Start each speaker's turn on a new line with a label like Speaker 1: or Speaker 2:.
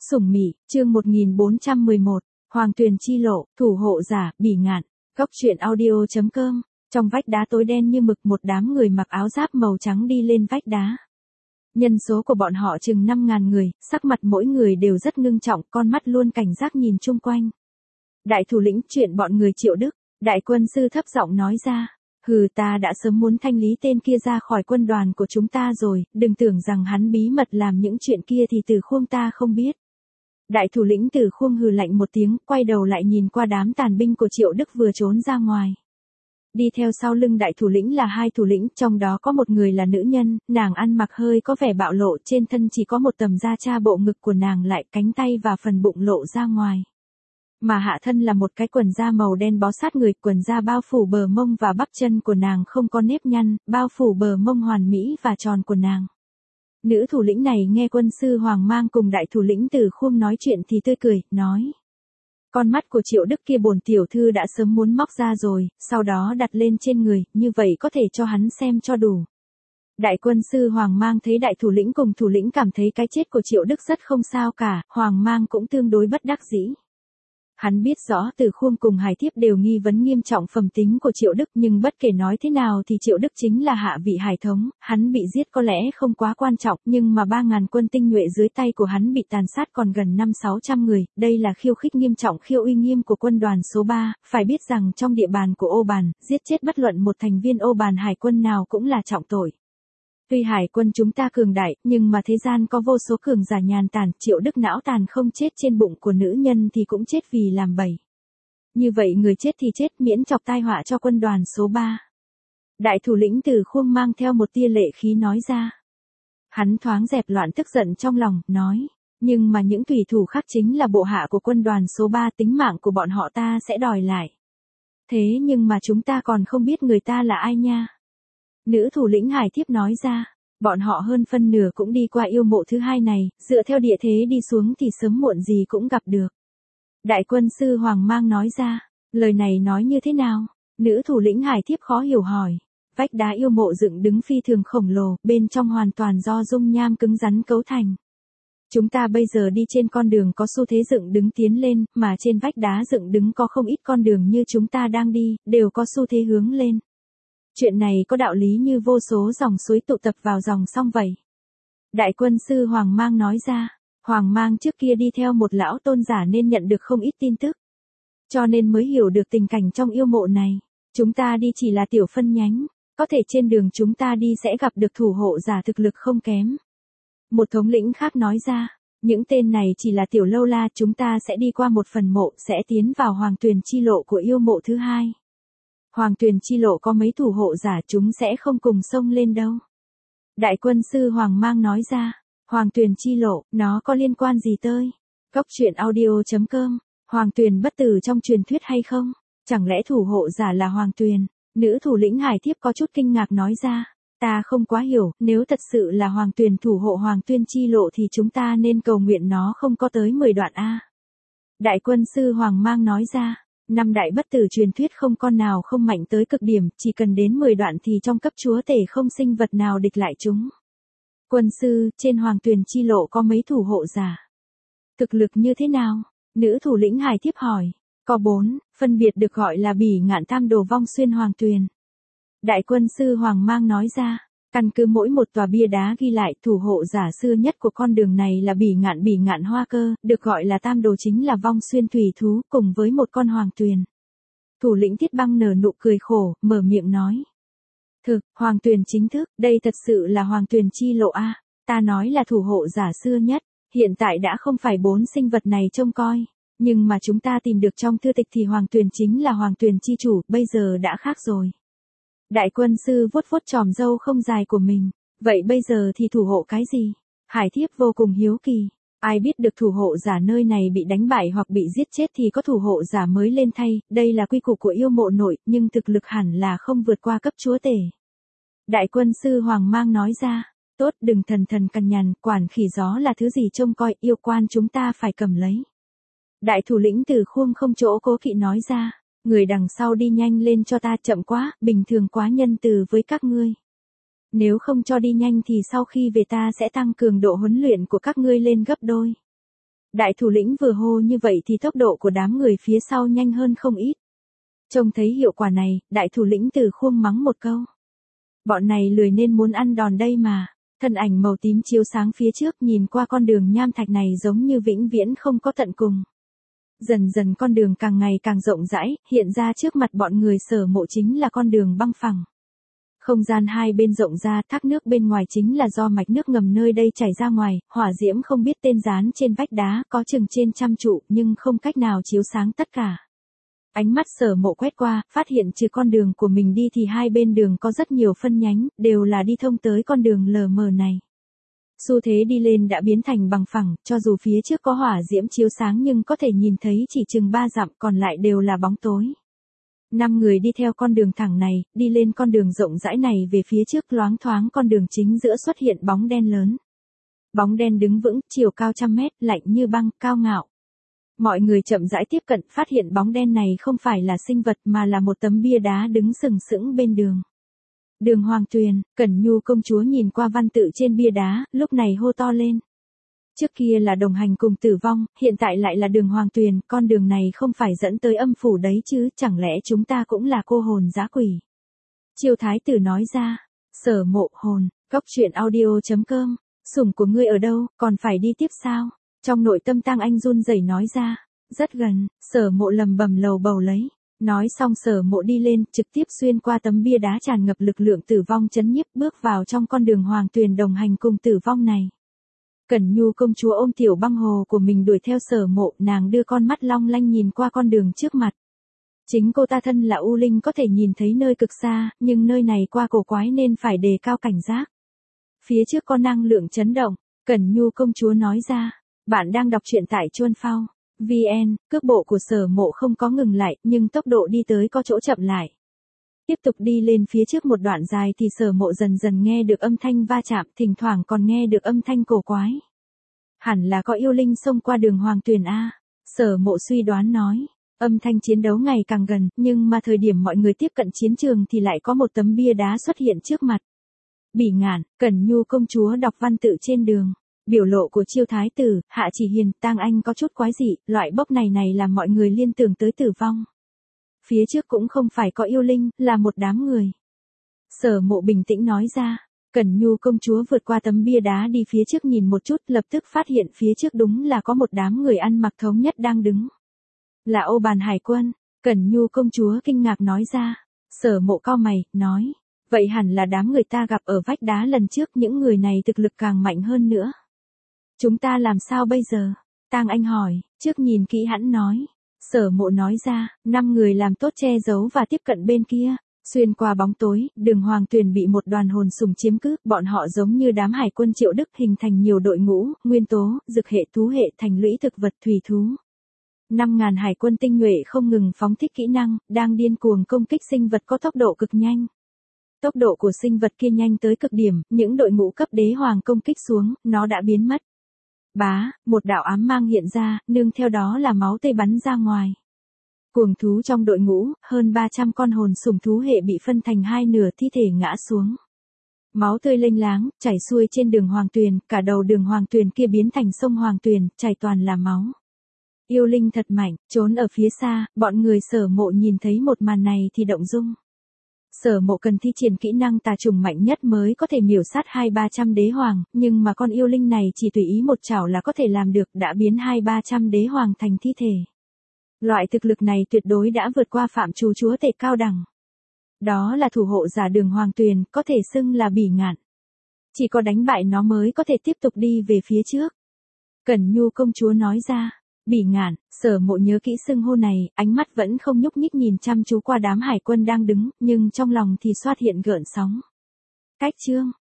Speaker 1: Sủng Mị, chương 1411, Hoàng Tuyền chi lộ, thủ hộ giả, Bỉ Ngạn. Góc truyện audio.com. Trong vách đá tối đen như mực, một đám người mặc áo giáp màu trắng đi lên vách đá. Nhân số của bọn họ chừng 5.000 người, sắc mặt mỗi người đều rất ngưng trọng, con mắt luôn cảnh giác nhìn chung quanh. Đại thủ lĩnh, chuyện bọn người Triệu Đức, đại quân sư thấp giọng nói ra. Hừ, ta đã sớm muốn thanh lý tên kia ra khỏi quân đoàn của chúng ta rồi, đừng tưởng rằng hắn bí mật làm những chuyện kia thì Từ Khuông ta không biết. Đại thủ lĩnh Từ Khuông hừ lạnh một tiếng, quay đầu lại nhìn qua đám tàn binh của Triệu Đức vừa trốn ra ngoài. Đi theo sau lưng đại thủ lĩnh là hai thủ lĩnh, trong đó có một người là nữ nhân, nàng ăn mặc hơi có vẻ bạo lộ, trên thân chỉ có một tầm da cha, bộ ngực của nàng lại cánh tay và phần bụng lộ ra ngoài. Mà hạ thân là một cái quần da màu đen bó sát người, quần da bao phủ bờ mông và bắp chân của nàng không có nếp nhăn, bao phủ bờ mông hoàn mỹ và tròn của nàng. Nữ thủ lĩnh này nghe quân sư Hoàng Mang cùng đại thủ lĩnh Từ Khuông nói chuyện thì tươi cười, nói. Con mắt của Triệu Đức kia bổn tiểu thư đã sớm muốn móc ra rồi, sau đó đặt lên trên người, như vậy có thể cho hắn xem cho đủ. Đại quân sư Hoàng Mang thấy đại thủ lĩnh cùng thủ lĩnh cảm thấy cái chết của Triệu Đức rất không sao cả, Hoàng Mang cũng tương đối bất đắc dĩ. Hắn biết rõ Từ Khuông cùng Hải Thiếp đều nghi vấn nghiêm trọng phẩm tính của Triệu Đức, nhưng bất kể nói thế nào thì Triệu Đức chính là hạ vị hải thống, hắn bị giết có lẽ không quá quan trọng, nhưng mà 3.000 quân tinh nhuệ dưới tay của hắn bị tàn sát còn gần 500-600 người, đây là khiêu khích nghiêm trọng, khiêu uy nghiêm của quân đoàn số 3, phải biết rằng trong địa bàn của Ô Bàn, giết chết bất luận một thành viên Ô Bàn hải quân nào cũng là trọng tội. Tuy hải quân chúng ta cường đại, nhưng mà thế gian có vô số cường giả nhàn tản, Triệu Đức não tàn không chết trên bụng của nữ nhân thì cũng chết vì làm bậy. Như vậy người chết thì chết, miễn chọc tai họa cho quân đoàn số 3. Đại thủ lĩnh Từ Khuông mang theo một tia lệ khí nói ra. Hắn thoáng dẹp loạn tức giận trong lòng, nói. Nhưng mà những thủy thủ khác chính là bộ hạ của quân đoàn số 3, tính mạng của bọn họ ta sẽ đòi lại. Thế nhưng mà chúng ta còn không biết người ta là ai nha. Nữ thủ lĩnh Hải Thiếp nói ra, bọn họ hơn phân nửa cũng đi qua yêu mộ thứ hai này, dựa theo địa thế đi xuống thì sớm muộn gì cũng gặp được. Đại quân sư Hoàng Mang nói ra, lời này nói như thế nào? Nữ thủ lĩnh Hải Thiếp khó hiểu hỏi. Vách đá yêu mộ dựng đứng phi thường khổng lồ, bên trong hoàn toàn do dung nham cứng rắn cấu thành. Chúng ta bây giờ đi trên con đường có xu thế dựng đứng tiến lên, mà trên vách đá dựng đứng có không ít con đường như chúng ta đang đi, đều có xu thế hướng lên. Chuyện này có đạo lý như vô số dòng suối tụ tập vào dòng sông vậy. Đại quân sư Hoàng Mang nói ra, Hoàng Mang trước kia đi theo một lão tôn giả nên nhận được không ít tin tức. Cho nên mới hiểu được tình cảnh trong yêu mộ này. Chúng ta đi chỉ là tiểu phân nhánh, có thể trên đường chúng ta đi sẽ gặp được thủ hộ giả thực lực không kém. Một thống lĩnh khác nói ra, những tên này chỉ là tiểu lâu la, chúng ta sẽ đi qua một phần mộ, sẽ tiến vào Hoàng Tuyền chi lộ của yêu mộ thứ hai. Hoàng Tuyền chi lộ có mấy thủ hộ giả, chúng sẽ không cùng xông lên đâu. Đại quân sư Hoàng Mang nói ra, Hoàng Tuyền chi lộ, nó có liên quan gì tới? Góc truyện audio.com, Hoàng Tuyền bất tử trong truyền thuyết hay không? Chẳng lẽ thủ hộ giả là Hoàng Tuyền? Nữ thủ lĩnh Hải Thiếp có chút kinh ngạc nói ra, ta không quá hiểu, nếu thật sự là Hoàng Tuyền thủ hộ Hoàng Tuyền chi lộ thì chúng ta nên cầu nguyện nó không có tới 10 đoạn A. Đại quân sư Hoàng Mang nói ra, năm đại bất tử truyền thuyết không con nào không mạnh tới cực điểm, chỉ cần đến 10 đoạn thì trong cấp chúa tể không sinh vật nào địch lại chúng. Quân sư, trên Hoàng Tuyền chi lộ có mấy thủ hộ giả? Thực lực như thế nào? Nữ thủ lĩnh Hải Thiếp hỏi. Có 4, phân biệt được gọi là Bỉ Ngạn, Tam Đồ, Vong Xuyên, Hoàng Tuyền. Đại quân sư Hoàng Mang nói ra, căn cứ mỗi một tòa bia đá ghi lại, thủ hộ giả xưa nhất của con đường này là Bỉ Ngạn Hoa Cơ, được gọi là Tam Đồ chính là Vong Xuyên thủy thú, cùng với một con Hoàng Tuyền. Thủ lĩnh Thiết Băng nở nụ cười khổ, mở miệng nói. Thực, Hoàng Tuyền chính thức, đây thật sự là Hoàng Tuyền chi lộ a. Ta nói là thủ hộ giả xưa nhất, hiện tại đã không phải 4 sinh vật này trông coi. Nhưng mà chúng ta tìm được trong thư tịch thì Hoàng Tuyền chính là Hoàng Tuyền chi chủ, bây giờ đã khác rồi. Đại quân sư vuốt vuốt chòm râu không dài của mình. Vậy bây giờ thì thủ hộ cái gì? Hải Thiếp vô cùng hiếu kỳ. Ai biết được thủ hộ giả nơi này bị đánh bại hoặc bị giết chết thì có thủ hộ giả mới lên thay, đây là quy củ của yêu mộ nội, nhưng thực lực hẳn là không vượt qua cấp chúa tể. Đại quân sư Hoàng Mang nói ra, tốt, đừng thần cằn nhằn, quản khỉ gió là thứ gì trông coi, yêu quan chúng ta phải cầm lấy. Đại thủ lĩnh Từ Khuông không chỗ cố kỵ nói ra, người đằng sau đi nhanh lên cho ta, chậm quá, bình thường quá nhân từ với các ngươi. Nếu không cho đi nhanh thì sau khi về ta sẽ tăng cường độ huấn luyện của các ngươi lên gấp đôi. Đại thủ lĩnh vừa hô như vậy thì tốc độ của đám người phía sau nhanh hơn không ít. Trông thấy hiệu quả này, đại thủ lĩnh từ khuông mắng một câu. Bọn này lười nên muốn ăn đòn đây mà. Thân ảnh màu tím chiếu sáng phía trước nhìn qua con đường nham thạch này giống như vĩnh viễn không có tận cùng. Dần dần con đường càng ngày càng rộng rãi, hiện ra trước mặt bọn người Sở Mộ chính là con đường băng phẳng. Không gian hai bên rộng ra, thác nước bên ngoài chính là do mạch nước ngầm nơi đây chảy ra ngoài, hỏa diễm không biết tên dán trên vách đá, có chừng trên trăm trụ nhưng không cách nào chiếu sáng tất cả. Ánh mắt Sở Mộ quét qua, phát hiện trừ con đường của mình đi thì hai bên đường có rất nhiều phân nhánh, đều là đi thông tới con đường lờ mờ này. Xu thế đi lên đã biến thành bằng phẳng, cho dù phía trước có hỏa diễm chiếu sáng nhưng có thể nhìn thấy chỉ chừng 3 dặm, còn lại đều là bóng tối. 5 người đi theo con đường thẳng này, đi lên con đường rộng rãi này về phía trước loáng thoáng con đường chính giữa xuất hiện bóng đen lớn. Bóng đen đứng vững, chiều cao 100 mét, lạnh như băng, cao ngạo. Mọi người chậm rãi tiếp cận, phát hiện bóng đen này không phải là sinh vật mà là một tấm bia đá đứng sừng sững bên đường. Đường Hoàng Tuyền, Cẩn Nhu công chúa nhìn qua văn tự trên bia đá, lúc này hô to lên. Trước kia là đồng hành cùng tử vong, hiện tại lại là đường Hoàng Tuyền, con đường này không phải dẫn tới âm phủ đấy chứ, chẳng lẽ chúng ta cũng là cô hồn dã quỷ. Chiêu thái tử nói ra, Sở Mộ hồn, góc truyện audio.com, sủng của ngươi ở đâu, còn phải đi tiếp sao? Trong nội tâm Tang Anh run rẩy nói ra, rất gần, Sở Mộ lầm bầm lầu bầu lấy. Nói xong Sở Mộ đi lên, trực tiếp xuyên qua tấm bia đá tràn ngập lực lượng tử vong chấn nhiếp bước vào trong con đường Hoàng Tuyền đồng hành cùng tử vong này. Cẩn Nhu công chúa ôm tiểu băng hồ của mình đuổi theo Sở Mộ, nàng đưa con mắt long lanh nhìn qua con đường trước mặt. Chính cô ta thân là U Linh có thể nhìn thấy nơi cực xa, nhưng nơi này qua cổ quái nên phải đề cao cảnh giác. Phía trước có năng lượng chấn động, Cẩn Nhu công chúa nói ra, bạn đang đọc truyện tại Chuan Phao. VN, cước bộ của Sở Mộ không có ngừng lại, nhưng tốc độ đi tới có chỗ chậm lại. Tiếp tục đi lên phía trước một đoạn dài thì Sở Mộ dần dần nghe được âm thanh va chạm, thỉnh thoảng còn nghe được âm thanh cổ quái. Hẳn là có yêu linh xông qua đường Hoàng Tuyền A. Sở Mộ suy đoán nói, âm thanh chiến đấu ngày càng gần, nhưng mà thời điểm mọi người tiếp cận chiến trường thì lại có một tấm bia đá xuất hiện trước mặt. Bỉ Ngạn, Cẩn Nhu công chúa đọc văn tự trên đường. Biểu lộ của Chiêu thái tử, Hạ Chỉ Hiền, Tang Anh có chút quái dị, loại bốc này làm mọi người liên tưởng tới tử vong. Phía trước cũng không phải có yêu linh, là một đám người. Sở Mộ bình tĩnh nói ra, Cẩn Nhu công chúa vượt qua tấm bia đá đi phía trước nhìn một chút, lập tức phát hiện phía trước đúng là có một đám người ăn mặc thống nhất đang đứng. Là Ô Bàn Hải quân, Cẩn Nhu công chúa kinh ngạc nói ra. Sở Mộ cau mày, nói, vậy hẳn là đám người ta gặp ở vách đá lần trước, những người này thực lực càng mạnh hơn nữa. Chúng ta làm sao bây giờ? Tang Anh hỏi, trước nhìn kỹ hẳn nói. Sở Mộ nói ra, 5 người làm tốt che giấu và tiếp cận bên kia. Xuyên qua bóng tối, đường Hoàng Tuyền bị một đoàn hồn sùng chiếm cứ, bọn họ giống như đám hải quân Triệu Đức hình thành nhiều đội ngũ, nguyên tố, dược hệ thú hệ thành lũy thực vật thủy thú. 5.000 hải quân tinh nhuệ không ngừng phóng thích kỹ năng, đang điên cuồng công kích sinh vật có tốc độ cực nhanh. Tốc độ của sinh vật kia nhanh tới cực điểm, những đội ngũ cấp đế hoàng công kích xuống, nó đã biến mất. Bá, một đạo ám mang hiện ra, nương theo đó là máu tươi bắn ra ngoài. Cuồng thú trong đội ngũ, hơn 300 con hồn sủng thú hệ bị phân thành hai nửa, thi thể ngã xuống. Máu tươi lênh láng, chảy xuôi trên đường Hoàng Tuyền, cả đầu đường Hoàng Tuyền kia biến thành sông Hoàng Tuyền, chảy toàn là máu. Yêu linh thật mạnh, trốn ở phía xa, bọn người Sở Mộ nhìn thấy một màn này thì động dung. Sở Mộ cần thi triển kỹ năng tà trùng mạnh nhất mới có thể miểu sát 200-300 đế hoàng, nhưng mà con yêu linh này chỉ tùy ý một chảo là có thể làm được, đã biến 200-300 đế hoàng thành thi thể. Loại thực lực này tuyệt đối đã vượt qua phạm trù chúa tể cao đẳng. Đó là thủ hộ giả đường Hoàng Tuyền, có thể xưng là Bỉ Ngạn. Chỉ có đánh bại nó mới có thể tiếp tục đi về phía trước. Cẩn Nhu công chúa nói ra, Bỉ Ngạn. Sở Mộ nhớ kỹ xưng hô này, ánh mắt vẫn không nhúc nhích nhìn chăm chú qua đám hải quân đang đứng, nhưng trong lòng thì xuất hiện gợn sóng. Cách chương